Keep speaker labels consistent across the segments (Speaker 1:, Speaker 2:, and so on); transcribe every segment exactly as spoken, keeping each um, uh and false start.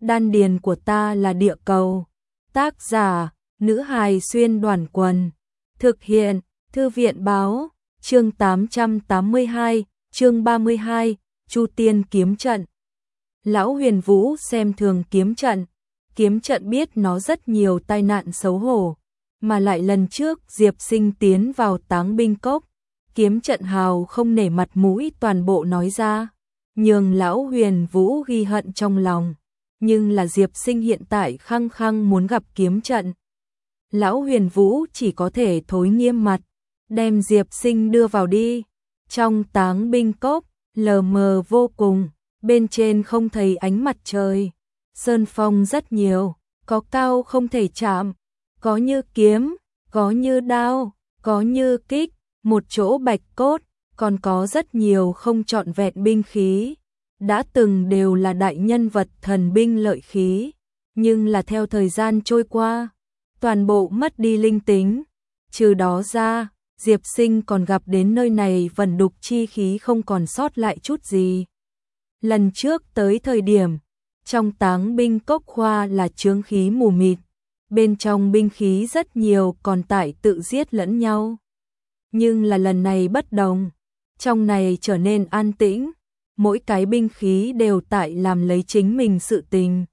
Speaker 1: Đan điền của ta là địa cầu. Tác giả, nữ hài xuyên đoàn quần. Thực hiện, thư viện báo, chương tám trăm tám mươi hai, chương ba mươi hai, Chu Tiên kiếm trận. Lão Huyền Vũ xem thường kiếm trận, kiếm trận biết nó rất nhiều tai nạn xấu hổ, mà lại lần trước Diệp Sinh tiến vào Táng Binh Cốc, kiếm trận hào không nể mặt mũi toàn bộ nói ra, nhường Lão Huyền Vũ ghi hận trong lòng. Nhưng là Diệp Sinh hiện tại khăng khăng muốn gặp kiếm trận. Lão Huyền Vũ chỉ có thể thối nghiêm mặt, đem Diệp Sinh đưa vào đi. Trong Táng Binh Cốc, lờ mờ vô cùng, bên trên không thấy ánh mặt trời. Sơn phong rất nhiều, có cao không thể chạm, có như kiếm, có như đao, có như kích, một chỗ bạch cốt, còn có rất nhiều không trọn vẹn binh khí. Đã từng đều là đại nhân vật thần binh lợi khí, nhưng là theo thời gian trôi qua, toàn bộ mất đi linh tính. Trừ đó ra, Diệp Sinh còn gặp đến nơi này vẩn đục chi khí không còn sót lại chút gì. Lần trước tới thời điểm, trong Táng Binh Cốc khoa là chướng khí mù mịt, bên trong binh khí rất nhiều còn tại tự giết lẫn nhau. Nhưng là lần này bất đồng, trong này trở nên an tĩnh. Mỗi cái binh khí đều tại làm lấy chính mình sự tình.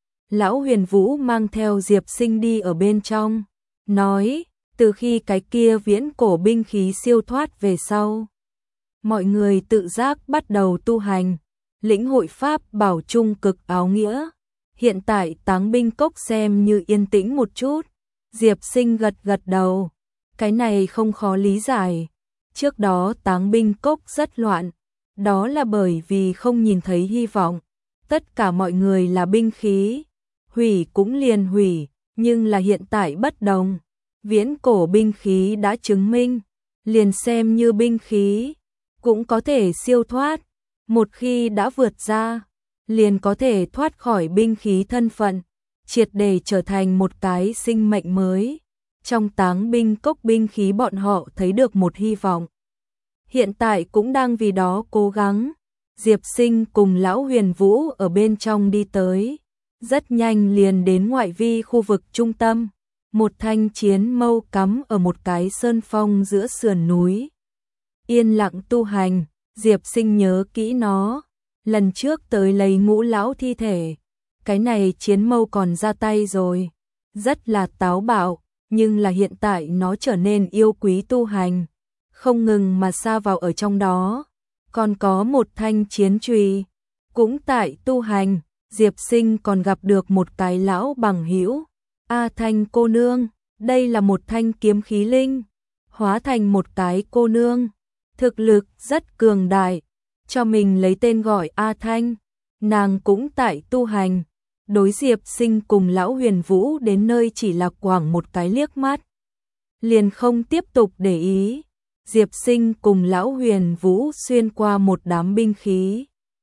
Speaker 1: Lão Huyền Vũ mang theo Diệp Sinh đi ở bên trong, nói, từ khi cái kia viễn cổ binh khí siêu thoát về sau, mọi người tự giác bắt đầu tu hành, lĩnh hội pháp bảo trung cực áo nghĩa. Hiện tại Táng Binh Cốc xem như yên tĩnh một chút. Diệp Sinh gật gật đầu, cái này không khó lý giải. Trước đó Táng Binh Cốc rất loạn, đó là bởi vì không nhìn thấy hy vọng. Tất cả mọi người là binh khí, hủy cũng liền hủy, nhưng là hiện tại bất đồng. Viễn cổ binh khí đã chứng minh, liền xem như binh khí, cũng có thể siêu thoát. Một khi đã vượt ra, liền có thể thoát khỏi binh khí thân phận, triệt để trở thành một cái sinh mệnh mới. Trong Táng Binh Cốc binh khí bọn họ thấy được một hy vọng. Hiện tại cũng đang vì đó cố gắng. Diệp Sinh cùng Lão Huyền Vũ ở bên trong đi tới, rất nhanh liền đến ngoại vi khu vực trung tâm. Một thanh chiến mâu cắm ở một cái sơn phong giữa sườn núi. Yên lặng tu hành, Diệp Sinh nhớ kỹ nó. Lần trước tới lấy Ngũ lão thi thể, cái này chiến mâu còn ra tay rồi. Rất là táo bạo, nhưng là hiện tại nó trở nên yêu quý tu hành, không ngừng mà sa vào ở trong đó. Còn có một thanh chiến chùy, cũng tại tu hành. Diệp Sinh còn gặp được một cái lão bằng hữu, A Thanh cô nương. Đây là một thanh kiếm khí linh, hóa thành một cái cô nương, thực lực rất cường đại, cho mình lấy tên gọi A Thanh. Nàng cũng tại tu hành. Đối Diệp Sinh cùng Lão Huyền Vũ đến nơi chỉ là quảng một cái liếc mắt, liền không tiếp tục để ý. Diệp Sinh cùng Lão Huyền Vũ xuyên qua một đám binh khí,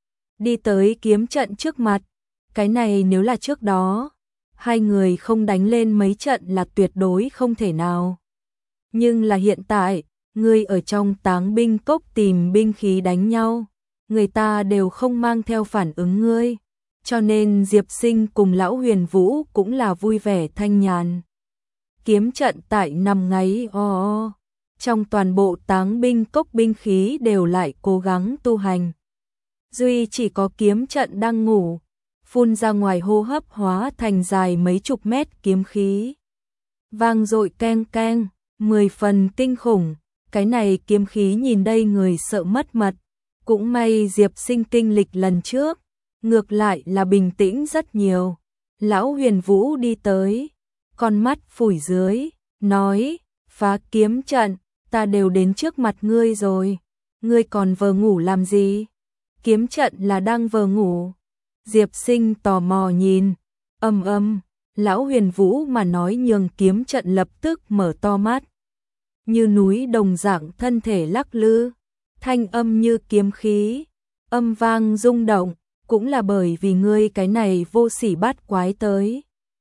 Speaker 1: đi tới kiếm trận trước mặt. Cái này nếu là trước đó, hai người không đánh lên mấy trận là tuyệt đối không thể nào. Nhưng là hiện tại, người ở trong Táng Binh Cốc tìm binh khí đánh nhau, người ta đều không mang theo phản ứng ngươi. Cho nên Diệp Sinh cùng Lão Huyền Vũ cũng là vui vẻ thanh nhàn. Kiếm trận tại nằm ngáy o o. Trong toàn bộ Táng Binh Cốc binh khí đều lại cố gắng tu hành. Duy chỉ có kiếm trận đang ngủ, phun ra ngoài hô hấp hóa thành dài mấy chục mét kiếm khí. Vang dội keng keng, mười phần kinh khủng. Cái này kiếm khí nhìn đây người sợ mất mật. Cũng may Diệp Sinh kinh lịch lần trước, ngược lại là bình tĩnh rất nhiều. Lão Huyền Vũ đi tới, con mắt phủi dưới, nói, phá kiếm trận, ta đều đến trước mặt ngươi rồi, ngươi còn vờ ngủ làm gì? Kiếm trận là đang vờ ngủ. Diệp Sinh tò mò nhìn, âm âm, Lão Huyền Vũ mà nói nhường kiếm trận lập tức mở to mắt. Như núi đồng dạng thân thể lắc lư, thanh âm như kiếm khí, âm vang rung động. Cũng là bởi vì ngươi cái này vô sỉ bát quái tới,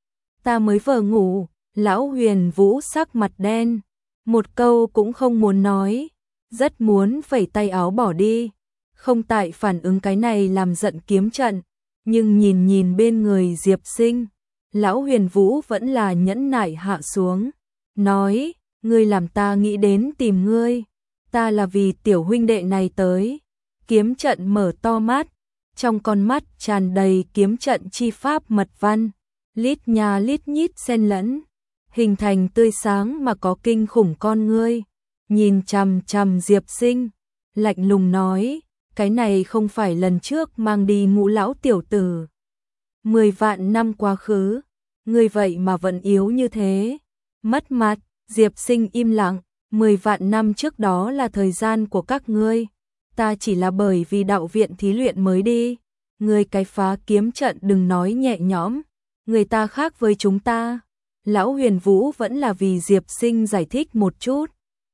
Speaker 1: ta mới vờ ngủ. Lão Huyền Vũ sắc mặt đen, một câu cũng không muốn nói, rất muốn phẩy tay áo bỏ đi, không tại phản ứng cái này làm giận kiếm trận. nhưng nhìn nhìn bên người Diệp Sinh, lão Huyền Vũ vẫn là nhẫn nại hạ xuống, nói, ngươi làm ta nghĩ đến tìm ngươi, ta là vì tiểu huynh đệ này tới. Kiếm trận mở to mắt, trong con mắt tràn đầy kiếm trận chi pháp mật văn, lít nha lít nhít xen lẫn, hình thành tươi sáng mà có kinh khủng con ngươi, nhìn chằm chằm Diệp Sinh, lạnh lùng nói, cái này không phải lần trước mang đi ngũ lão tiểu tử. Mười vạn năm quá khứ, ngươi vậy mà vẫn yếu như thế, mất mặt. Diệp Sinh im lặng, mười vạn năm trước đó là thời gian của các ngươi, ta chỉ là bởi vì đạo viện thí luyện mới đi, ngươi cái phá kiếm trận đừng nói nhẹ nhõm, người ta khác với chúng ta. Lão Huyền Vũ vẫn là vì Diệp Sinh giải thích một chút.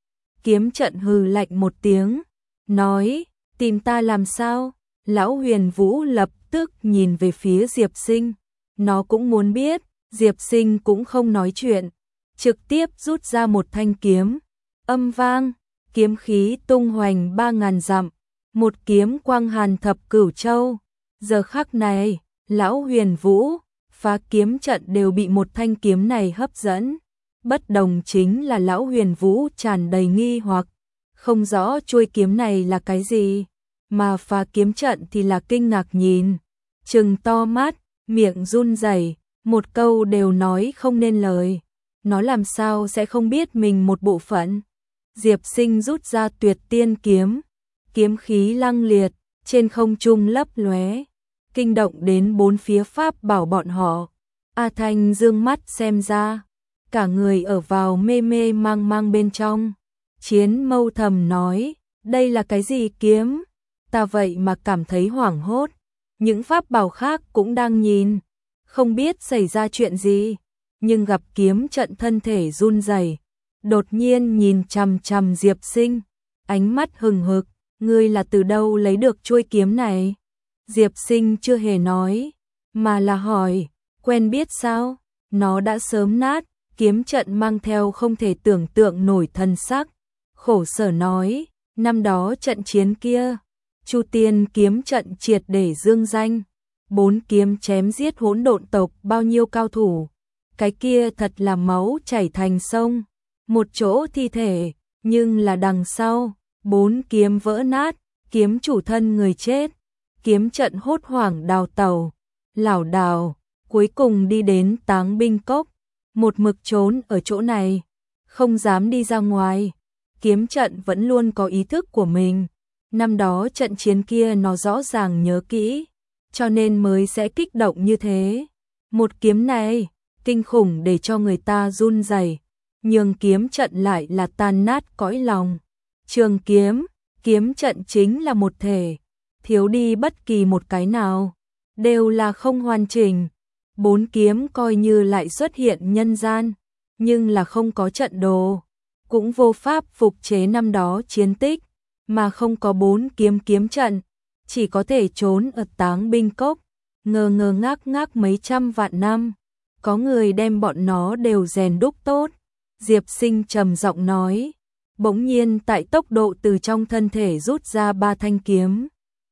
Speaker 1: Kiếm trận hừ lạnh một tiếng, nói, tìm ta làm sao? Lão Huyền Vũ lập tức nhìn về phía Diệp Sinh, nó cũng muốn biết, Diệp Sinh cũng không nói chuyện, trực tiếp rút ra một thanh kiếm, âm vang, kiếm khí tung hoành ba ngàn dặm, một kiếm quang hàn thập cửu châu. Giờ khắc này, lão Huyền Vũ, phá kiếm trận đều bị một thanh kiếm này hấp dẫn. Bất đồng chính là lão Huyền Vũ tràn đầy nghi hoặc, không rõ chuôi kiếm này là cái gì, mà phá kiếm trận thì là kinh ngạc nhìn, trừng to mắt, miệng run rẩy, một câu đều nói không nên lời. Nó làm sao sẽ không biết mình một bộ phận. Diệp Sinh rút ra tuyệt tiên kiếm, kiếm khí lăng liệt, trên không trung lấp lóe, kinh động đến bốn phía pháp bảo bọn họ. A Thanh dương mắt xem ra, cả người ở vào mê mê mang mang bên trong. Chiến Mâu thầm nói, đây là cái gì kiếm? Ta vậy mà cảm thấy hoảng hốt. Những pháp bảo khác cũng đang nhìn, không biết xảy ra chuyện gì, nhưng gặp kiếm trận thân thể run rẩy, đột nhiên nhìn chằm chằm Diệp Sinh, ánh mắt hừng hực, ngươi là từ đâu lấy được chuôi kiếm này? Diệp Sinh chưa hề nói, mà là hỏi, quen biết sao? Nó đã sớm nát. Kiếm trận mang theo không thể tưởng tượng nổi thần sắc, khổ sở nói, năm đó trận chiến kia, Chu Tiên kiếm trận triệt để dương danh, bốn kiếm chém giết hỗn độn tộc bao nhiêu cao thủ, cái kia thật là máu chảy thành sông, một chỗ thi thể, nhưng là đằng sau, bốn kiếm vỡ nát, kiếm chủ thân người chết, kiếm trận hốt hoảng đào tẩu, lảo đảo, cuối cùng đi đến Táng Binh Cốc. Một mực trốn ở chỗ này, không dám đi ra ngoài. Kiếm trận vẫn luôn có ý thức của mình. Năm đó trận chiến kia nó rõ ràng nhớ kỹ, cho nên mới sẽ kích động như thế. Một kiếm này, kinh khủng để cho người ta run rẩy, nhưng kiếm trận lại là tan nát cõi lòng. Trường kiếm, kiếm trận chính là một thể, thiếu đi bất kỳ một cái nào, đều là không hoàn chỉnh. Bốn kiếm coi như lại xuất hiện nhân gian, nhưng là không có trận đồ, cũng vô pháp phục chế năm đó chiến tích, mà không có bốn kiếm kiếm trận, chỉ có thể trốn ở Táng Binh Cốc, ngơ ngơ ngác ngác mấy trăm vạn năm, có người đem bọn nó đều rèn đúc tốt. Diệp Sinh trầm giọng nói, bỗng nhiên tại tốc độ từ trong thân thể rút ra ba thanh kiếm.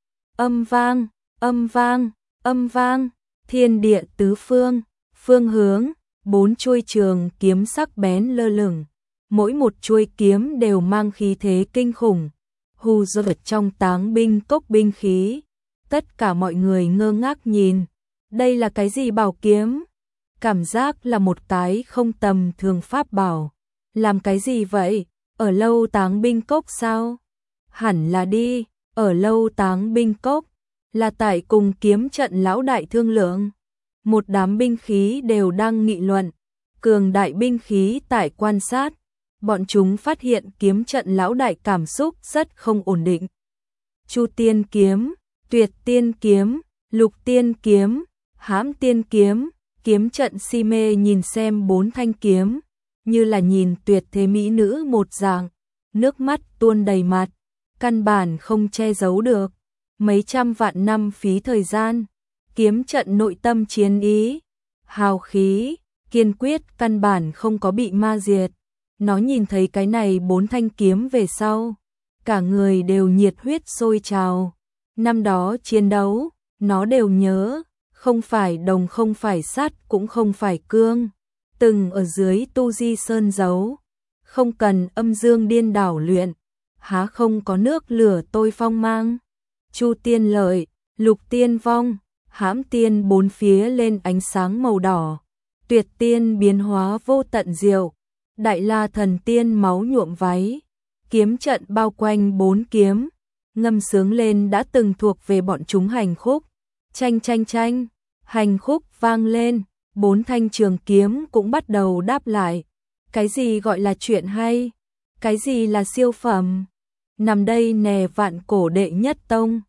Speaker 1: Âm vang, âm vang, âm vang. Thiên địa tứ phương, phương hướng, bốn chuôi trường kiếm sắc bén lơ lửng, mỗi một chuôi kiếm đều mang khí thế kinh khủng, hù dọa trong Táng Binh Cốc binh khí. Tất cả mọi người ngơ ngác nhìn, đây là cái gì bảo kiếm? Cảm giác là một cái không tầm thường pháp bảo. Làm cái gì vậy? Ở lâu Táng Binh Cốc sao? Hẳn là đi, ở lâu Táng Binh Cốc. Là tại cùng kiếm trận lão đại thương lượng. Một đám binh khí đều đang nghị luận, cường đại binh khí tại quan sát, bọn chúng phát hiện kiếm trận lão đại cảm xúc rất không ổn định. Chu Tiên kiếm, Tuyệt Tiên kiếm, Lục Tiên kiếm, Hãm Tiên kiếm, kiếm trận si mê nhìn xem bốn thanh kiếm, như là nhìn tuyệt thế mỹ nữ một dạng, nước mắt tuôn đầy mặt, căn bản không che giấu được. Mấy trăm vạn năm phí thời gian, kiếm trận nội tâm chiến ý, hào khí, kiên quyết căn bản không có bị ma diệt. Nó nhìn thấy cái này bốn thanh kiếm về sau, cả người đều nhiệt huyết sôi trào. Năm đó chiến đấu, nó đều nhớ, không phải đồng không phải sắt cũng không phải cương, từng ở dưới tu di sơn giấu, không cần âm dương điên đảo luyện, há không có nước lửa tôi phong mang. Chu tiên lợi, lục tiên vong, hãm tiên bốn phía lên ánh sáng màu đỏ, tuyệt tiên biến hóa vô tận diệu, đại la thần tiên máu nhuộm váy, kiếm trận bao quanh bốn kiếm, ngâm sướng lên đã từng thuộc về bọn chúng hành khúc, tranh tranh tranh, hành khúc vang lên, bốn thanh trường kiếm cũng bắt đầu đáp lại, cái gì gọi là chuyện hay, cái gì là siêu phẩm, nằm đây nè vạn cổ đệ nhất tông.